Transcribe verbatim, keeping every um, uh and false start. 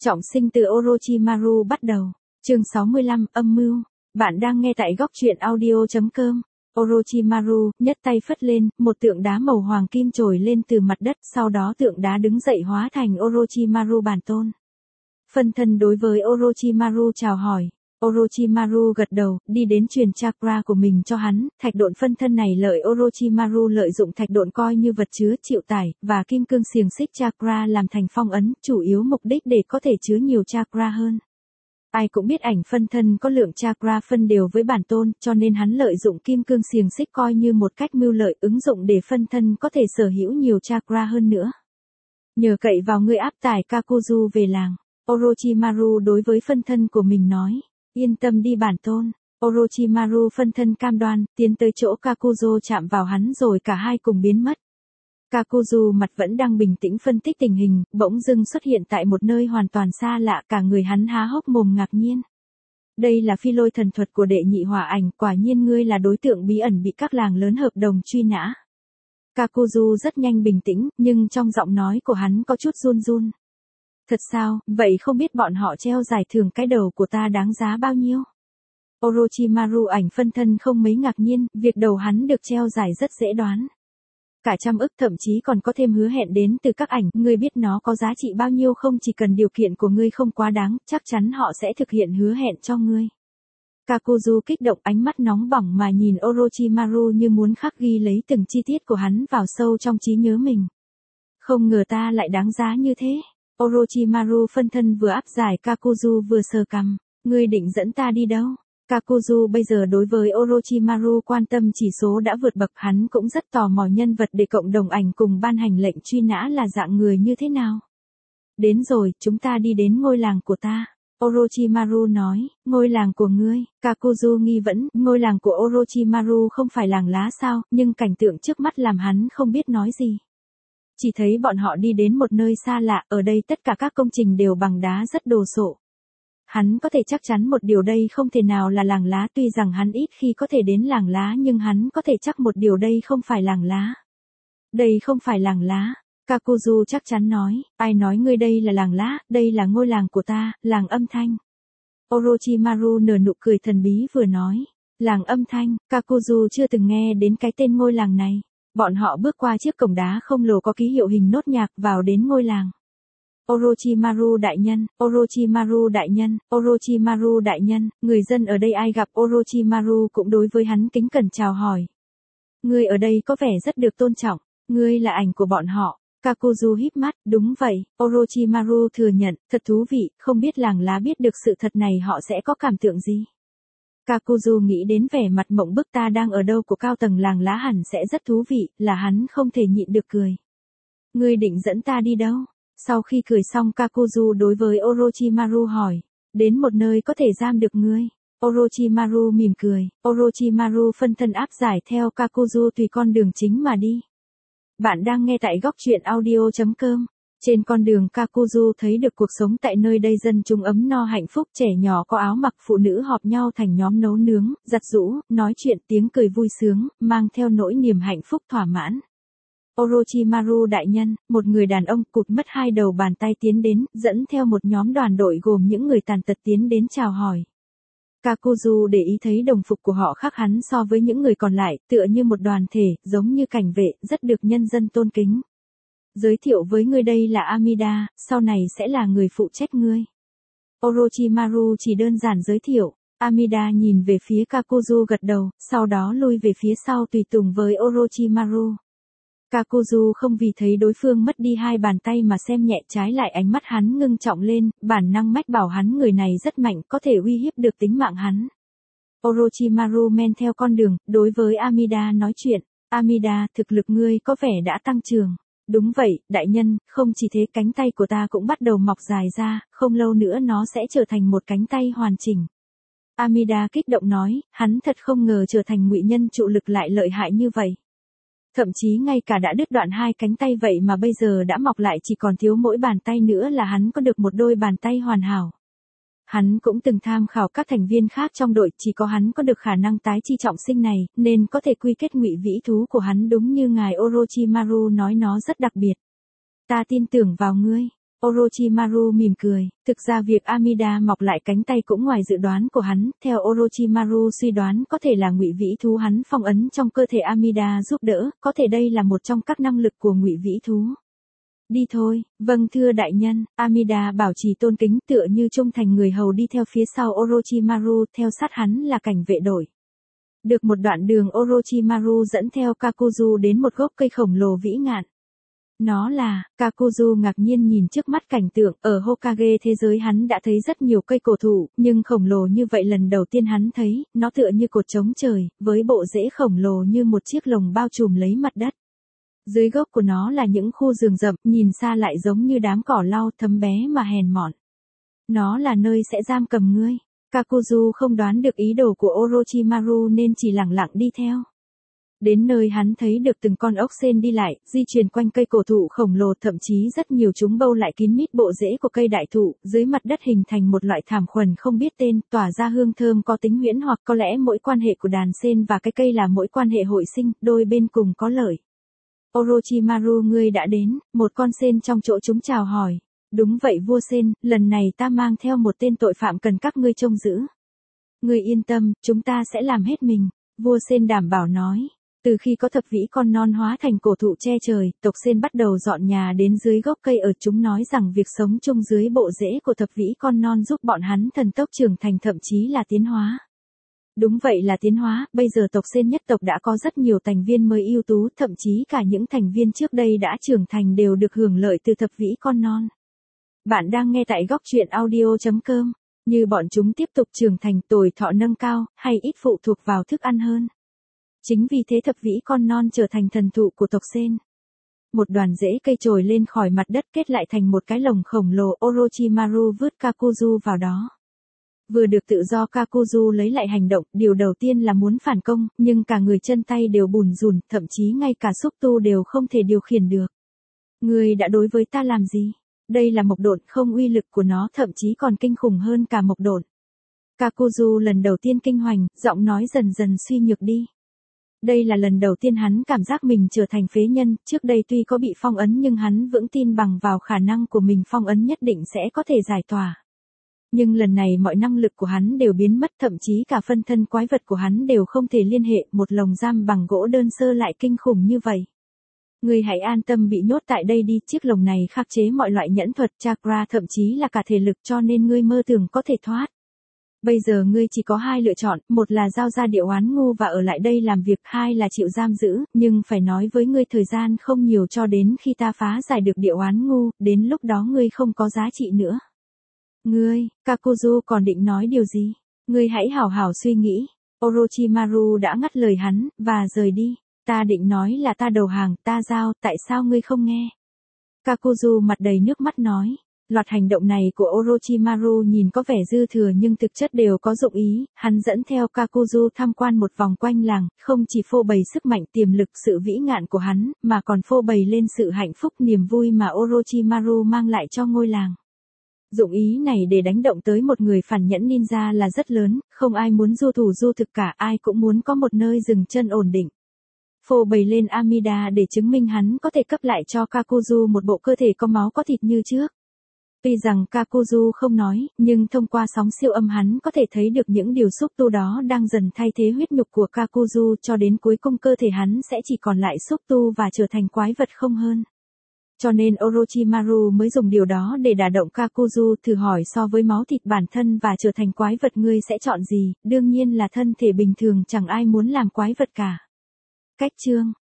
Trọng sinh từ Orochimaru bắt đầu. Chương sáu mươi lăm, âm mưu. Bạn đang nghe tại góc truyện audio chấm com. Orochimaru, nhất tay phất lên, một tượng đá màu hoàng kim trồi lên từ mặt đất, sau đó tượng đá đứng dậy hóa thành Orochimaru bản tôn. Phân thân đối với Orochimaru chào hỏi. Orochimaru gật đầu, đi đến truyền chakra của mình cho hắn, thạch độn phân thân này lợi Orochimaru lợi dụng thạch độn coi như vật chứa chịu tải, và kim cương xiềng xích chakra làm thành phong ấn, chủ yếu mục đích để có thể chứa nhiều chakra hơn. Ai cũng biết ảnh phân thân có lượng chakra phân đều với bản tôn, cho nên hắn lợi dụng kim cương xiềng xích coi như một cách mưu lợi ứng dụng để phân thân có thể sở hữu nhiều chakra hơn nữa. Nhờ cậy vào ngươi áp tải Kakuzu về làng, Orochimaru đối với phân thân của mình nói. Yên tâm đi bản tôn. Orochimaru phân thân cam đoan, tiến tới chỗ Kakuzu chạm vào hắn rồi cả hai cùng biến mất. Kakuzu mặt vẫn đang bình tĩnh phân tích tình hình, bỗng dưng xuất hiện tại một nơi hoàn toàn xa lạ, cả người hắn há hốc mồm ngạc nhiên. Đây là phi lôi thần thuật của đệ nhị hỏa ảnh, quả nhiên ngươi là đối tượng bí ẩn bị các làng lớn hợp đồng truy nã. Kakuzu rất nhanh bình tĩnh, nhưng trong giọng nói của hắn có chút run run. Thật sao, vậy không biết bọn họ treo giải thưởng cái đầu của ta đáng giá bao nhiêu? Orochimaru ảnh phân thân không mấy ngạc nhiên, việc đầu hắn được treo giải rất dễ đoán. Cả trăm ức thậm chí còn có thêm hứa hẹn đến từ các ảnh, ngươi biết nó có giá trị bao nhiêu không, chỉ cần điều kiện của ngươi không quá đáng, chắc chắn họ sẽ thực hiện hứa hẹn cho ngươi. Kakuzu kích động, ánh mắt nóng bỏng mà nhìn Orochimaru như muốn khắc ghi lấy từng chi tiết của hắn vào sâu trong trí nhớ mình. Không ngờ ta lại đáng giá như thế. Orochimaru phân thân vừa áp giải Kakuzu vừa sờ cằm, ngươi định dẫn ta đi đâu? Kakuzu bây giờ đối với Orochimaru quan tâm chỉ số đã vượt bậc, hắn cũng rất tò mò nhân vật để cộng đồng ảnh cùng ban hành lệnh truy nã là dạng người như thế nào. Đến rồi, chúng ta đi đến ngôi làng của ta. Orochimaru nói, ngôi làng của ngươi, Kakuzu nghi vấn, ngôi làng của Orochimaru không phải làng lá sao, nhưng cảnh tượng trước mắt làm hắn không biết nói gì. Chỉ thấy bọn họ đi đến một nơi xa lạ, ở đây tất cả các công trình đều bằng đá rất đồ sộ. Hắn có thể chắc chắn một điều, đây không thể nào là làng lá, tuy rằng hắn ít khi có thể đến làng lá nhưng hắn có thể chắc một điều, đây không phải làng lá. Đây không phải làng lá, Kakuzu chắc chắn nói, ai nói ngươi đây là làng lá, đây là ngôi làng của ta, làng âm thanh. Orochimaru nở nụ cười thần bí vừa nói, làng âm thanh, Kakuzu chưa từng nghe đến cái tên ngôi làng này. Bọn họ bước qua chiếc cổng đá không lồ có ký hiệu hình nốt nhạc vào đến ngôi làng. Orochimaru đại nhân, Orochimaru đại nhân, Orochimaru đại nhân, người dân ở đây ai gặp Orochimaru cũng đối với hắn kính cẩn chào hỏi. Ngươi ở đây có vẻ rất được tôn trọng, ngươi là ảnh của bọn họ. Kakuzu híp mắt, đúng vậy, Orochimaru thừa nhận, thật thú vị, không biết làng lá biết được sự thật này họ sẽ có cảm tưởng gì. Kakuzu nghĩ đến vẻ mặt mộng bức ta đang ở đâu của cao tầng làng lá hẳn sẽ rất thú vị, là hắn không thể nhịn được cười. Ngươi định dẫn ta đi đâu? Sau khi cười xong Kakuzu đối với Orochimaru hỏi, đến một nơi có thể giam được ngươi. Orochimaru mỉm cười, Orochimaru phân thân áp giải theo Kakuzu tùy con đường chính mà đi. Bạn đang nghe tại góc truyện audio chấm com. Trên con đường Kakuzu thấy được cuộc sống tại nơi đây dân chúng ấm no hạnh phúc, trẻ nhỏ có áo mặc, phụ nữ họp nhau thành nhóm nấu nướng, giặt giũ, nói chuyện, tiếng cười vui sướng, mang theo nỗi niềm hạnh phúc thỏa mãn. Orochimaru đại nhân, một người đàn ông cụt mất hai đầu bàn tay tiến đến, dẫn theo một nhóm đoàn đội gồm những người tàn tật tiến đến chào hỏi. Kakuzu để ý thấy đồng phục của họ khác hắn so với những người còn lại, tựa như một đoàn thể, giống như cảnh vệ, rất được nhân dân tôn kính. Giới thiệu với ngươi đây là Amida, sau này sẽ là người phụ trách ngươi. Orochimaru chỉ đơn giản giới thiệu, Amida nhìn về phía Kakuzu gật đầu, sau đó lui về phía sau tùy tùng với Orochimaru. Kakuzu không vì thấy đối phương mất đi hai bàn tay mà xem nhẹ, trái lại ánh mắt hắn ngưng trọng lên, bản năng mách bảo hắn người này rất mạnh, có thể uy hiếp được tính mạng hắn. Orochimaru men theo con đường, đối với Amida nói chuyện, Amida, thực lực ngươi có vẻ đã tăng trưởng. Đúng vậy, đại nhân, không chỉ thế cánh tay của ta cũng bắt đầu mọc dài ra, không lâu nữa nó sẽ trở thành một cánh tay hoàn chỉnh. Amida kích động nói, hắn thật không ngờ trở thành ngụy nhân trụ lực lại lợi hại như vậy. Thậm chí ngay cả đã đứt đoạn hai cánh tay vậy mà bây giờ đã mọc lại, chỉ còn thiếu mỗi bàn tay nữa là hắn có được một đôi bàn tay hoàn hảo. Hắn cũng từng tham khảo các thành viên khác trong đội, chỉ có hắn có được khả năng tái chi trọng sinh này, nên có thể quy kết ngụy vĩ thú của hắn đúng như ngài Orochimaru nói, nó rất đặc biệt. Ta tin tưởng vào ngươi. Orochimaru mỉm cười, thực ra việc Amida mọc lại cánh tay cũng ngoài dự đoán của hắn, theo Orochimaru suy đoán có thể là ngụy vĩ thú hắn phong ấn trong cơ thể Amida giúp đỡ, có thể đây là một trong các năng lực của ngụy vĩ thú. Đi thôi, vâng thưa đại nhân, Amida bảo trì tôn kính tựa như trung thành người hầu đi theo phía sau Orochimaru, theo sát hắn là cảnh vệ đội. Được một đoạn đường Orochimaru dẫn theo Kakuzu đến một gốc cây khổng lồ vĩ ngạn. Nó là, Kakuzu ngạc nhiên nhìn trước mắt cảnh tượng, ở Hokage thế giới hắn đã thấy rất nhiều cây cổ thụ, nhưng khổng lồ như vậy lần đầu tiên hắn thấy, nó tựa như cột trống trời, với bộ rễ khổng lồ như một chiếc lồng bao trùm lấy mặt đất. Dưới gốc của nó là những khu rừng rậm, nhìn xa lại giống như đám cỏ lau thấm bé mà hèn mọn. Nó là nơi sẽ giam cầm ngươi. Kakuzu không đoán được ý đồ của Orochimaru nên chỉ lặng lặng đi theo. Đến nơi hắn thấy được từng con ốc sên đi lại, di chuyển quanh cây cổ thụ khổng lồ, thậm chí rất nhiều chúng bâu lại kín mít bộ rễ của cây đại thụ, dưới mặt đất hình thành một loại thảm khuẩn không biết tên, tỏa ra hương thơm có tính huyễn, hoặc có lẽ mỗi quan hệ của đàn sên và cái cây là mỗi quan hệ hội sinh, đôi bên cùng có lợi. Orochimaru, ngươi đã đến, một con sên trong chỗ chúng chào hỏi. Đúng vậy vua sên, lần này ta mang theo một tên tội phạm cần các ngươi trông giữ. Ngươi yên tâm, chúng ta sẽ làm hết mình, vua sên đảm bảo nói. Từ khi có thập vĩ con non hóa thành cổ thụ che trời, tộc sên bắt đầu dọn nhà đến dưới gốc cây ở, chúng nói rằng việc sống chung dưới bộ rễ của thập vĩ con non giúp bọn hắn thần tốc trưởng thành, thậm chí là tiến hóa. Đúng vậy là tiến hóa, bây giờ tộc sên nhất tộc đã có rất nhiều thành viên mới ưu tú, thậm chí cả những thành viên trước đây đã trưởng thành đều được hưởng lợi từ thập vĩ con non. Bạn đang nghe tại góc truyện audio chấm com, như bọn chúng tiếp tục trưởng thành, tuổi thọ nâng cao, hay ít phụ thuộc vào thức ăn hơn. Chính vì thế thập vĩ con non trở thành thần thụ của tộc sên. Một đoàn rễ cây trồi lên khỏi mặt đất kết lại thành một cái lồng khổng lồ, Orochimaru vứt Kakuzu vào đó. Vừa được tự do Kakuzu lấy lại hành động, điều đầu tiên là muốn phản công, nhưng cả người chân tay đều bùn rùn, thậm chí ngay cả xúc tu đều không thể điều khiển được. Ngươi đã đối với ta làm gì? Đây là mộc độn, không, uy lực của nó thậm chí còn kinh khủng hơn cả mộc độn. Kakuzu lần đầu tiên kinh hoàng, giọng nói dần dần suy nhược đi. Đây là lần đầu tiên hắn cảm giác mình trở thành phế nhân, trước đây tuy có bị phong ấn nhưng hắn vững tin bằng vào khả năng của mình phong ấn nhất định sẽ có thể giải tỏa. Nhưng lần này mọi năng lực của hắn đều biến mất, thậm chí cả phân thân quái vật của hắn đều không thể liên hệ, một lồng giam bằng gỗ đơn sơ lại kinh khủng như vậy. Ngươi hãy an tâm bị nhốt tại đây đi, chiếc lồng này khắc chế mọi loại nhẫn thuật, chakra, thậm chí là cả thể lực, cho nên ngươi mơ tưởng có thể thoát. Bây giờ ngươi chỉ có hai lựa chọn, một là giao ra Điệu Oán Ngu và ở lại đây làm việc, hai là chịu giam giữ, nhưng phải nói với ngươi thời gian không nhiều cho đến khi ta phá giải được Điệu Oán Ngu, đến lúc đó ngươi không có giá trị nữa. Ngươi, Kakuzu còn định nói điều gì? Ngươi hãy hảo hảo suy nghĩ. Orochimaru đã ngắt lời hắn, và rời đi. Ta định nói là ta đầu hàng, ta giao, tại sao ngươi không nghe? Kakuzu mặt đầy nước mắt nói. Loạt hành động này của Orochimaru nhìn có vẻ dư thừa nhưng thực chất đều có dụng ý, hắn dẫn theo Kakuzu tham quan một vòng quanh làng, không chỉ phô bày sức mạnh, tiềm lực, sự vĩ ngạn của hắn, mà còn phô bày lên sự hạnh phúc, niềm vui mà Orochimaru mang lại cho ngôi làng. Dụng ý này để đánh động tới một người phản nhẫn ninja là rất lớn, không ai muốn du thủ du thực cả, ai cũng muốn có một nơi dừng chân ổn định. Phô bày lên Amida để chứng minh hắn có thể cấp lại cho Kakuzu một bộ cơ thể có máu có thịt như trước. Tuy rằng Kakuzu không nói, nhưng thông qua sóng siêu âm hắn có thể thấy được những điều xúc tu đó đang dần thay thế huyết nhục của Kakuzu, cho đến cuối cùng cơ thể hắn sẽ chỉ còn lại xúc tu và trở thành quái vật không hơn. Cho nên Orochimaru mới dùng điều đó để đả động Kakuzu, thử hỏi so với máu thịt bản thân và trở thành quái vật ngươi sẽ chọn gì, đương nhiên là thân thể bình thường, chẳng ai muốn làm quái vật cả. Cách chương